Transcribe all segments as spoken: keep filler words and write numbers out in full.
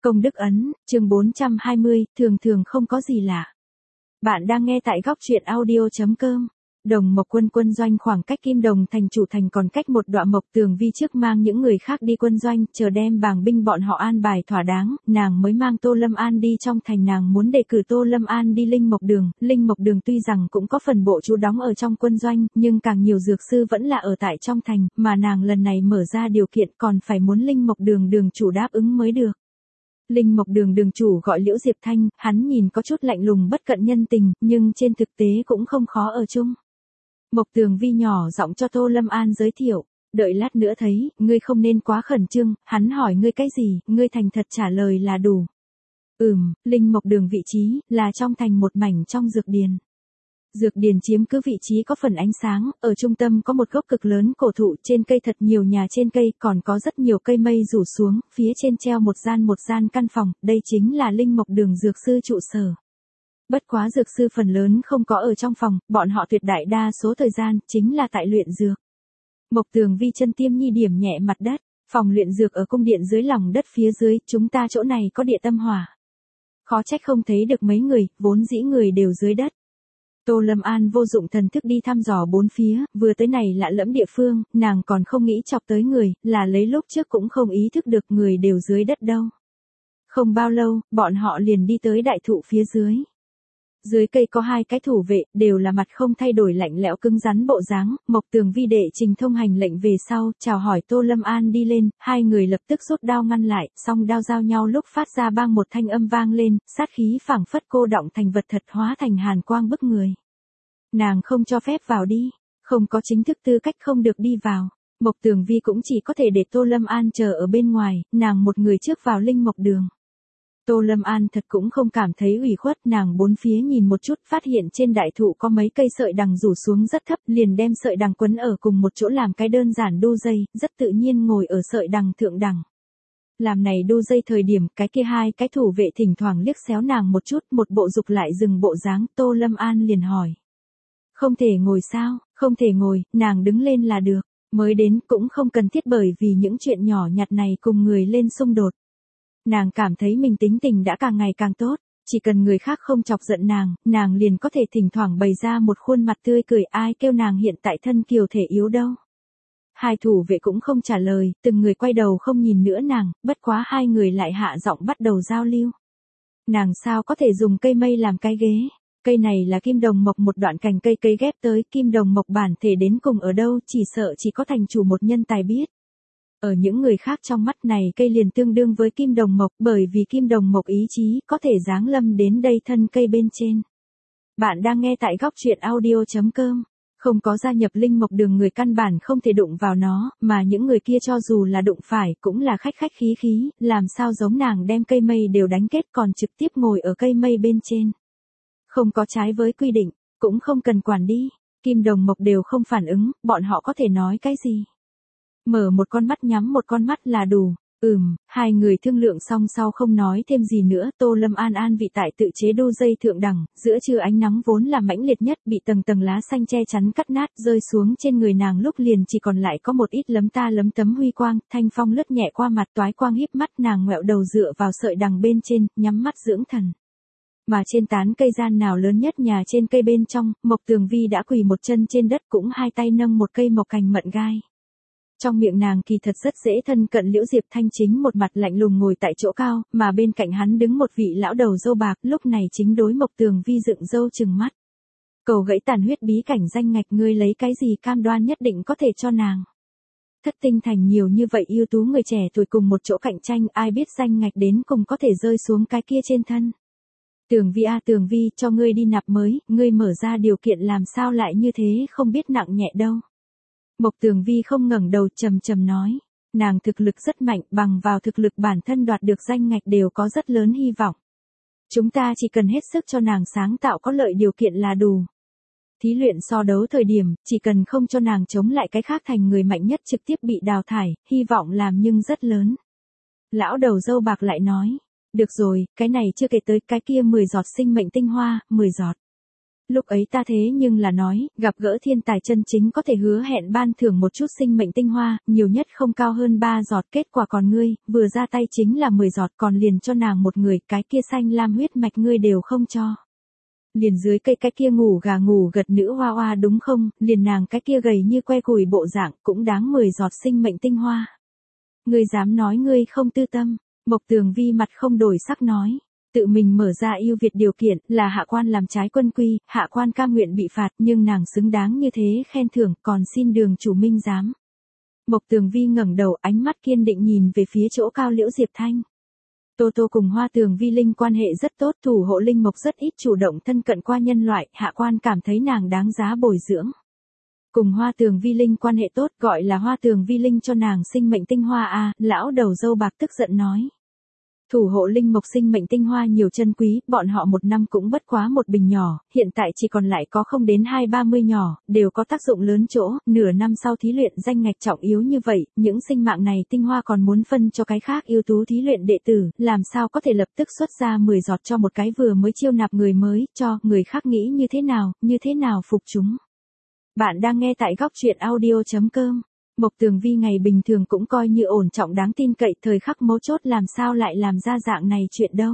Công đức ấn, chương bốn trăm hai mươi, thường thường không có gì lạ. Bạn đang nghe tại góc truyện audio.com. Đồng Mộc Quân quân doanh khoảng cách Kim Đồng thành chủ thành còn cách một đoạn. Mộc Tường Vi trước mang những người khác đi quân doanh, chờ đem bàng binh bọn họ an bài thỏa đáng, nàng mới mang Tô Lâm An đi trong thành. Nàng muốn đề cử Tô Lâm An đi Linh Mộc Đường. Linh Mộc Đường tuy rằng cũng có phần bộ trú đóng ở trong quân doanh, nhưng càng nhiều dược sư vẫn là ở tại trong thành, mà nàng lần này mở ra điều kiện còn phải muốn Linh Mộc Đường đường chủ đáp ứng mới được. Linh Mộc Đường đường chủ gọi Liễu Diệp Thanh, hắn nhìn có chút lạnh lùng bất cận nhân tình, nhưng trên thực tế cũng không khó ở chung. Mộc Tường Vi nhỏ giọng cho Tô Lâm An giới thiệu, đợi lát nữa thấy, ngươi không nên quá khẩn trương, hắn hỏi ngươi cái gì, ngươi thành thật trả lời là đủ. Ừm, Linh Mộc Đường vị trí, là trong thành một mảnh trong dược điền. Dược điền chiếm cứ vị trí có phần ánh sáng, ở trung tâm có một gốc cực lớn cổ thụ, trên cây thật nhiều nhà trên cây, còn có rất nhiều cây mây rủ xuống, phía trên treo một gian một gian căn phòng, đây chính là Linh Mộc Đường dược sư trụ sở. Bất quá dược sư phần lớn không có ở trong phòng, bọn họ tuyệt đại đa số thời gian, chính là tại luyện dược. Mộc Tường Vi chân tiêm nhi điểm nhẹ mặt đất, phòng luyện dược ở cung điện dưới lòng đất phía dưới, chúng ta chỗ này có địa tâm hỏa. Khó trách không thấy được mấy người, vốn dĩ người đều dưới đất. Tô Lâm An vô dụng thần thức đi thăm dò bốn phía, vừa tới này lạ lẫm địa phương, nàng còn không nghĩ chọc tới người, là lấy lúc trước cũng không ý thức được người đều dưới đất đâu. Không bao lâu, bọn họ liền đi tới đại thụ phía dưới. Dưới cây có hai cái thủ vệ, đều là mặt không thay đổi lạnh lẽo cứng rắn bộ dáng. Mộc Tường Vi đệ trình thông hành lệnh về sau, chào hỏi Tô Lâm An đi lên, hai người lập tức rút đao ngăn lại, song đao giao nhau lúc phát ra bang một thanh âm vang lên, sát khí phảng phất cô động thành vật thật hóa thành hàn quang bức người. Nàng không cho phép vào đi, không có chính thức tư cách không được đi vào. Mộc Tường Vi cũng chỉ có thể để Tô Lâm An chờ ở bên ngoài, nàng một người trước vào Linh Mộc Đường. Tô Lâm An thật cũng không cảm thấy ủy khuất, nàng bốn phía nhìn một chút, phát hiện trên đại thụ có mấy cây sợi đằng rủ xuống rất thấp, liền đem sợi đằng quấn ở cùng một chỗ làm cái đơn giản đu dây, rất tự nhiên ngồi ở sợi đằng thượng đằng. Làm này đu dây thời điểm, cái kia hai cái thủ vệ thỉnh thoảng liếc xéo nàng một chút, một bộ dục lại dừng bộ dáng, Tô Lâm An liền hỏi. Không thể ngồi sao, không thể ngồi, nàng đứng lên là được, mới đến cũng không cần thiết bởi vì những chuyện nhỏ nhặt này cùng người lên xung đột. Nàng cảm thấy mình tính tình đã càng ngày càng tốt, chỉ cần người khác không chọc giận nàng, nàng liền có thể thỉnh thoảng bày ra một khuôn mặt tươi cười, ai kêu nàng hiện tại thân kiều thể yếu đâu. Hai thủ vệ cũng không trả lời, từng người quay đầu không nhìn nữa nàng, bất quá hai người lại hạ giọng bắt đầu giao lưu. Nàng sao có thể dùng cây mây làm cái ghế? Cây này là kim đồng mộc, một đoạn cành cây cây ghép tới, kim đồng mộc bản thể đến cùng ở đâu, chỉ sợ chỉ có thành chủ một nhân tài biết. Ở những người khác trong mắt này cây liền tương đương với kim đồng mộc, bởi vì kim đồng mộc ý chí có thể giáng lâm đến đây thân cây bên trên. Bạn đang nghe tại góc truyện audio.com. Không có gia nhập Linh Mộc Đường người căn bản không thể đụng vào nó, mà những người kia cho dù là đụng phải cũng là khách khách khí khí, làm sao giống nàng đem cây mây đều đánh kết còn trực tiếp ngồi ở cây mây bên trên. Không có trái với quy định, cũng không cần quản đi, kim đồng mộc đều không phản ứng, bọn họ có thể nói cái gì. Mở một con mắt nhắm một con mắt là đủ. Ừm, hai người thương lượng xong sau không nói thêm gì nữa. Tô Lâm An an vị tại tự chế đu dây thượng đẳng, giữa trưa ánh nắng vốn là mãnh liệt nhất, bị tầng tầng lá xanh che chắn cắt nát, rơi xuống trên người nàng lúc liền chỉ còn lại có một ít lấm ta lấm tấm huy quang, thanh phong lướt nhẹ qua mặt, toái quang híp mắt, nàng ngoẹo đầu dựa vào sợi đằng bên trên, nhắm mắt dưỡng thần. Mà trên tán cây gian nào lớn nhất nhà trên cây bên trong, Mộc Tường Vi đã quỳ một chân trên đất, cũng hai tay nâng một cây mộc cành mận gai. Trong miệng nàng kỳ thật rất dễ thân cận Liễu Diệp Thanh, chính một mặt lạnh lùng ngồi tại chỗ cao, mà bên cạnh hắn đứng một vị lão đầu râu bạc, lúc này chính đối Mộc Tường Vi dựng râu trừng mắt. Cầu gãy tàn huyết bí cảnh danh ngạch, ngươi lấy cái gì cam đoan nhất định có thể cho nàng. Thất tinh thành nhiều như vậy ưu tú người trẻ tuổi cùng một chỗ cạnh tranh, ai biết danh ngạch đến cùng có thể rơi xuống cái kia trên thân. Tường Vi a Tường Vi, cho ngươi đi nạp mới, ngươi mở ra điều kiện làm sao lại như thế không biết nặng nhẹ đâu. Mộc Tường Vi không ngẩng đầu, trầm trầm nói, nàng thực lực rất mạnh, bằng vào thực lực bản thân đoạt được danh ngạch đều có rất lớn hy vọng. Chúng ta chỉ cần hết sức cho nàng sáng tạo có lợi điều kiện là đủ. Thí luyện so đấu thời điểm, chỉ cần không cho nàng chống lại cái khác thành người mạnh nhất trực tiếp bị đào thải, hy vọng làm nhưng rất lớn. Lão đầu râu bạc lại nói, được rồi, cái này chưa kể tới cái kia mười giọt sinh mệnh tinh hoa, mười giọt. Lúc ấy ta thế nhưng là nói, gặp gỡ thiên tài chân chính có thể hứa hẹn ban thưởng một chút sinh mệnh tinh hoa, nhiều nhất không cao hơn ba giọt, kết quả còn ngươi, vừa ra tay chính là mười giọt, còn liền cho nàng một người, cái kia xanh lam huyết mạch ngươi đều không cho. Liền dưới cây cái kia ngủ gà ngủ gật nữ hoa hoa đúng không, liền nàng cái kia gầy như que củi bộ dạng cũng đáng mười giọt sinh mệnh tinh hoa. Ngươi dám nói ngươi không tư tâm, Mộc Tường Vi mặt không đổi sắc nói. Tự mình mở ra yêu Việt điều kiện là hạ quan làm trái quân quy, hạ quan cam nguyện bị phạt nhưng nàng xứng đáng như thế khen thưởng còn xin đường chủ minh giám. Mộc Tường Vi ngẩng đầu ánh mắt kiên định nhìn về phía chỗ cao Liễu Diệp Thanh. Tô Tô cùng Hoa Tường Vi Linh quan hệ rất tốt, thủ hộ linh mộc rất ít chủ động thân cận qua nhân loại, hạ quan cảm thấy nàng đáng giá bồi dưỡng. Cùng Hoa Tường Vi Linh quan hệ tốt gọi là Hoa Tường Vi Linh cho nàng sinh mệnh tinh hoa a, lão đầu râu bạc tức giận nói. Thủ hộ linh mộc sinh mệnh tinh hoa nhiều chân quý, bọn họ một năm cũng bất quá một bình nhỏ, hiện tại chỉ còn lại có không đến hai ba mươi nhỏ, đều có tác dụng lớn chỗ, nửa năm sau thí luyện danh ngạch trọng yếu như vậy, những sinh mạng này tinh hoa còn muốn phân cho cái khác ưu tú thí luyện đệ tử, làm sao có thể lập tức xuất ra mười giọt cho một cái vừa mới chiêu nạp người mới, cho người khác nghĩ như thế nào, như thế nào phục chúng. Bạn đang nghe tại góc truyện audio chấm com. Mộc Tường Vi ngày bình thường cũng coi như ổn trọng đáng tin cậy, thời khắc mấu chốt làm sao lại làm ra dạng này chuyện đâu.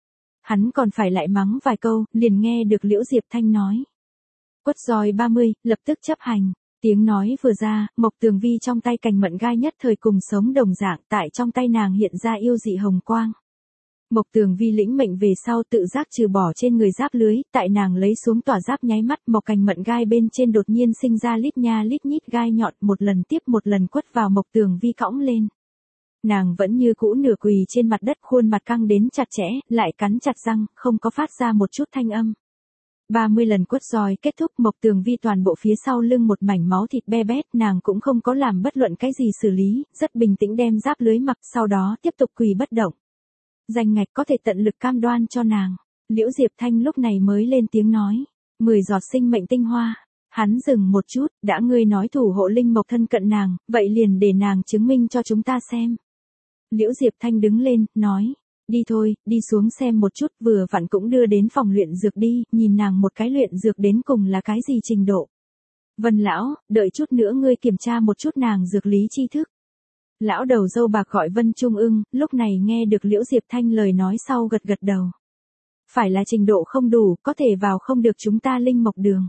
Hắn còn phải lại mắng vài câu, liền nghe được Liễu Diệp Thanh nói. Quất roi ba mươi, lập tức chấp hành. Tiếng nói vừa ra, Mộc Tường Vi trong tay cành mận gai nhất thời cùng sống đồng dạng, tại trong tay nàng hiện ra yêu dị hồng quang. Mộc Tường Vi lĩnh mệnh về sau tự giác trừ bỏ trên người giáp lưới, tại nàng lấy xuống tỏa giáp nháy mắt, mộc cành mận gai bên trên đột nhiên sinh ra lít nha lít nhít gai nhọn, một lần tiếp một lần quất vào Mộc Tường Vi cõng lên. Nàng vẫn như cũ nửa quỳ trên mặt đất, khuôn mặt căng đến chặt chẽ, lại cắn chặt răng, không có phát ra một chút thanh âm. ba mươi lần quất roi kết thúc, Mộc Tường Vi toàn bộ phía sau lưng một mảnh máu thịt be bét, nàng cũng không có làm bất luận cái gì xử lý, rất bình tĩnh đem giáp lưới mặc, sau đó tiếp tục quỳ bất động. Danh ngạch có thể tận lực cam đoan cho nàng. Liễu Diệp Thanh lúc này mới lên tiếng nói. Mười giọt sinh mệnh tinh hoa. Hắn dừng một chút, đã ngươi nói thủ hộ linh mộc thân cận nàng, vậy liền để nàng chứng minh cho chúng ta xem. Liễu Diệp Thanh đứng lên, nói. Đi thôi, đi xuống xem một chút, vừa vặn cũng đưa đến phòng luyện dược đi, nhìn nàng một cái luyện dược đến cùng là cái gì trình độ. Vân lão, đợi chút nữa ngươi kiểm tra một chút nàng dược lý tri thức. Lão đầu râu bạc gọi Vân Trung Ưng, lúc này nghe được Liễu Diệp Thanh lời nói sau gật gật đầu. Phải là trình độ không đủ, có thể vào không được chúng ta linh mộc đường.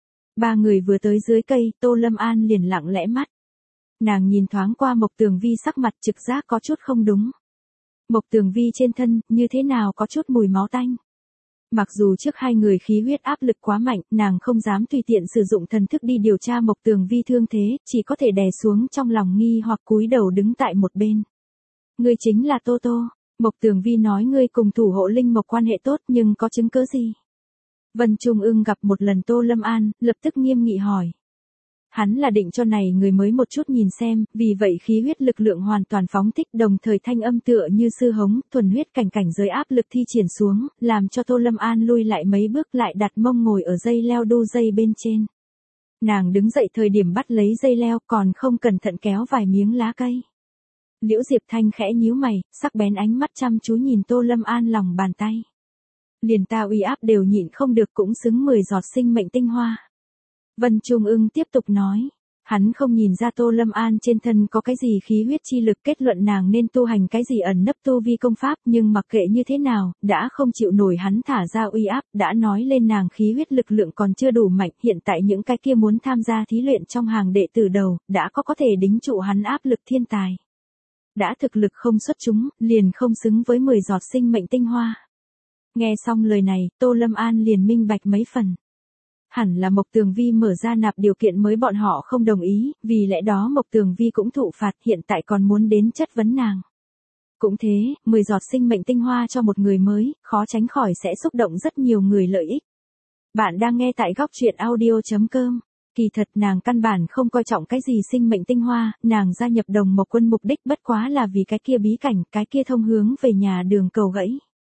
Ba người vừa tới dưới cây, Tô Lâm An liền lặng lẽ mắt. Nàng nhìn thoáng qua Mộc Tường Vi sắc mặt trực giác có chút không đúng. Mộc Tường Vi trên thân, như thế nào có chút mùi máu tanh. Mặc dù trước hai người khí huyết áp lực quá mạnh, nàng không dám tùy tiện sử dụng thần thức đi điều tra Mộc Tường Vi thương thế, chỉ có thể đè xuống trong lòng nghi hoặc cúi đầu đứng tại một bên. Ngươi chính là Tô Tô. Mộc Tường Vi nói ngươi cùng thủ hộ linh mộc quan hệ tốt nhưng có chứng cứ gì? Vân Trung Ưng gặp một lần Tô Lâm An, lập tức nghiêm nghị hỏi. Hắn là định cho này người mới một chút nhìn xem, vì vậy khí huyết lực lượng hoàn toàn phóng thích, đồng thời thanh âm tựa như sư hống, thuần huyết cảnh cảnh giới áp lực thi triển xuống, làm cho Tô Lâm An lui lại mấy bước, lại đặt mông ngồi ở dây leo đu dây bên trên. Nàng đứng dậy thời điểm bắt lấy dây leo, còn không cẩn thận kéo vài miếng lá cây. Liễu Diệp Thanh khẽ nhíu mày, sắc bén ánh mắt chăm chú nhìn Tô Lâm An lòng bàn tay. Liền ta uy áp đều nhịn không được cũng xứng mười giọt sinh mệnh tinh hoa. Vân Trung Ưng tiếp tục nói, hắn không nhìn ra Tô Lâm An trên thân có cái gì khí huyết chi lực, kết luận nàng nên tu hành cái gì ẩn nấp tu vi công pháp, nhưng mặc kệ như thế nào, đã không chịu nổi hắn thả ra uy áp, đã nói lên nàng khí huyết lực lượng còn chưa đủ mạnh, hiện tại những cái kia muốn tham gia thí luyện trong hàng đệ tử đầu, đã có có thể đính trụ hắn áp lực thiên tài. Đã thực lực không xuất chúng, liền không xứng với mười giọt sinh mệnh tinh hoa. Nghe xong lời này, Tô Lâm An liền minh bạch mấy phần. Hẳn là Mộc Tường Vi mở ra nạp điều kiện mới bọn họ không đồng ý, vì lẽ đó Mộc Tường Vi cũng thụ phạt, hiện tại còn muốn đến chất vấn nàng. Cũng thế, mười giọt sinh mệnh tinh hoa cho một người mới, khó tránh khỏi sẽ xúc động rất nhiều người lợi ích. Bạn đang nghe tại góc truyện audio chấm com. Kỳ thật nàng căn bản không coi trọng cái gì sinh mệnh tinh hoa, nàng gia nhập đồng mộc quân mục đích bất quá là vì cái kia bí cảnh, cái kia thông hướng về nhà đường cầu gãy.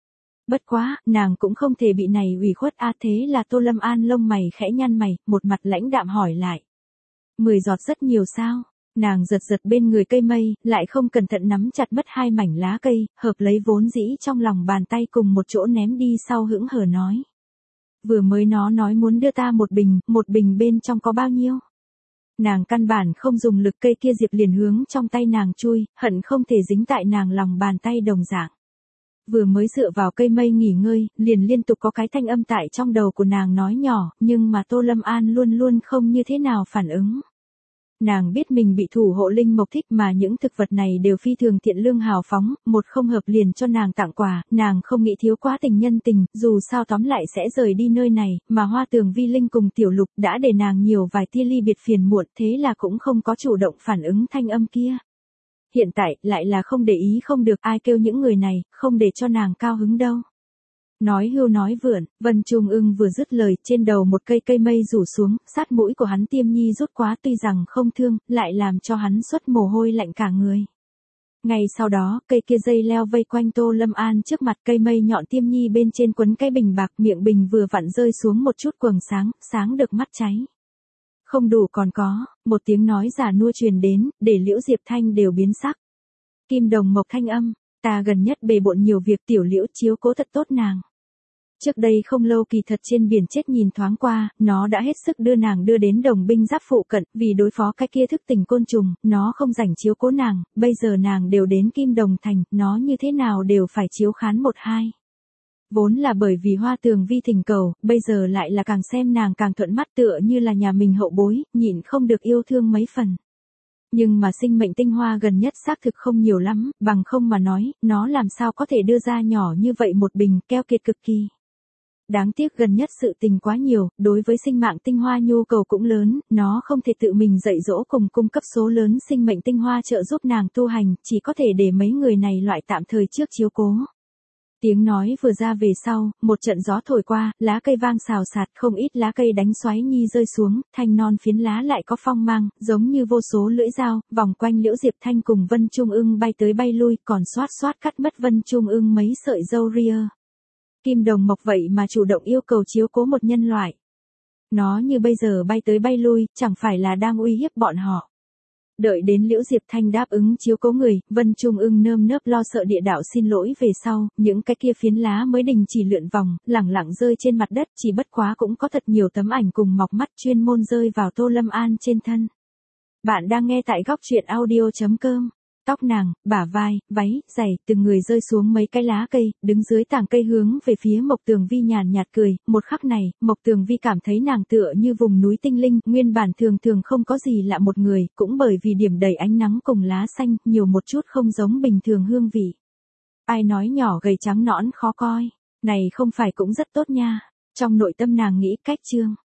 Bất quá, nàng cũng không thể bị này ủy khuất a à, thế là Tô Lâm An lông mày khẽ nhăn mày, một mặt lãnh đạm hỏi lại. Mười giọt rất nhiều sao? Nàng giật giật bên người cây mây, lại không cẩn thận nắm chặt mất hai mảnh lá cây, hợp lấy vốn dĩ trong lòng bàn tay cùng một chỗ ném đi sau hững hờ nói. Vừa mới nó nói muốn đưa ta một bình, một bình bên trong có bao nhiêu? Nàng căn bản không dùng lực, cây kia diệp liền hướng trong tay nàng chui, hận không thể dính tại nàng lòng bàn tay đồng dạng. Vừa mới dựa vào cây mây nghỉ ngơi, liền liên tục có cái thanh âm tại trong đầu của nàng nói nhỏ, nhưng mà Tô Lâm An luôn luôn không như thế nào phản ứng. Nàng biết mình bị thủ hộ linh mộc thích mà những thực vật này đều phi thường thiện lương hào phóng, một không hợp liền cho nàng tặng quà, nàng không nghĩ thiếu quá tình nhân tình, dù sao tóm lại sẽ rời đi nơi này, mà Hoa Tường Vi Linh cùng Tiểu Lục đã để nàng nhiều vài tia ly biệt phiền muộn, thế là cũng không có chủ động phản ứng thanh âm kia. Hiện tại, lại là không để ý không được, ai kêu những người này, không để cho nàng cao hứng đâu. Nói hưu nói vượn, Vân Trung Ưng vừa dứt lời, trên đầu một cây cây mây rủ xuống, sát mũi của hắn tiêm nhi rút quá, tuy rằng không thương, lại làm cho hắn xuất mồ hôi lạnh cả người. Ngay sau đó, cây kia dây leo vây quanh Tô Lâm An trước mặt, cây mây nhọn tiêm nhi bên trên quấn cái bình bạc, miệng bình vừa vặn rơi xuống một chút quầng sáng, sáng được mắt cháy. Không đủ còn có, một tiếng nói giả nua truyền đến, để Liễu Diệp Thanh đều biến sắc. Kim Đồng Mộc thanh âm, ta gần nhất bề bộn nhiều việc, Tiểu Liễu chiếu cố thật tốt nàng. Trước đây không lâu kỳ thật trên biển chết nhìn thoáng qua, nó đã hết sức đưa nàng đưa đến đồng binh giáp phụ cận, vì đối phó cái kia thức tỉnh côn trùng, nó không rảnh chiếu cố nàng, bây giờ nàng đều đến Kim Đồng Thành, nó như thế nào đều phải chiếu khán một hai. Vốn là bởi vì Hoa Tường Vi thỉnh cầu, bây giờ lại là càng xem nàng càng thuận mắt, tựa như là nhà mình hậu bối, nhịn không được yêu thương mấy phần. Nhưng mà sinh mệnh tinh hoa gần nhất xác thực không nhiều lắm, bằng không mà nói, nó làm sao có thể đưa ra nhỏ như vậy một bình, keo kiệt cực kỳ. Đáng tiếc gần nhất sự tình quá nhiều, đối với sinh mạng tinh hoa nhu cầu cũng lớn, nó không thể tự mình dạy dỗ cùng cung cấp số lớn sinh mệnh tinh hoa trợ giúp nàng tu hành, chỉ có thể để mấy người này loại tạm thời trước chiếu cố. Tiếng nói vừa ra về sau, một trận gió thổi qua, lá cây vang xào xạc, không ít lá cây đánh xoáy nhi rơi xuống, thanh non phiến lá lại có phong mang, giống như vô số lưỡi dao, vòng quanh Liễu Diệp Thanh cùng Vân Trung Ưng bay tới bay lui, còn xoát xoát cắt mất Vân Trung Ưng mấy sợi râu ria. Kim Đồng Mộc vậy mà chủ động yêu cầu chiếu cố một nhân loại. Nó như bây giờ bay tới bay lui, chẳng phải là đang uy hiếp bọn họ. Đợi đến Liễu Diệp Thanh đáp ứng chiếu cố người, Vân Trung Ưng nơm nớp lo sợ địa đạo xin lỗi về sau, những cái kia phiến lá mới đình chỉ lượn vòng, lẳng lặng rơi trên mặt đất, chỉ bất quá cũng có thật nhiều tấm ảnh cùng mọc mắt chuyên môn rơi vào Tô Lâm An trên thân. Bạn đang nghe tại góc truyện audio chấm com. Tóc nàng, bả vai, váy, giày, từng người rơi xuống mấy cái lá cây, đứng dưới tảng cây hướng về phía Mộc Tường Vi nhàn nhạt cười, một khắc này, Mộc Tường Vi cảm thấy nàng tựa như vùng núi tinh linh, nguyên bản thường thường không có gì lạ một người, cũng bởi vì điểm đầy ánh nắng cùng lá xanh, nhiều một chút không giống bình thường hương vị. Ai nói nhỏ gầy trắng nõn khó coi, này không phải cũng rất tốt nha, trong nội tâm nàng nghĩ cách chương.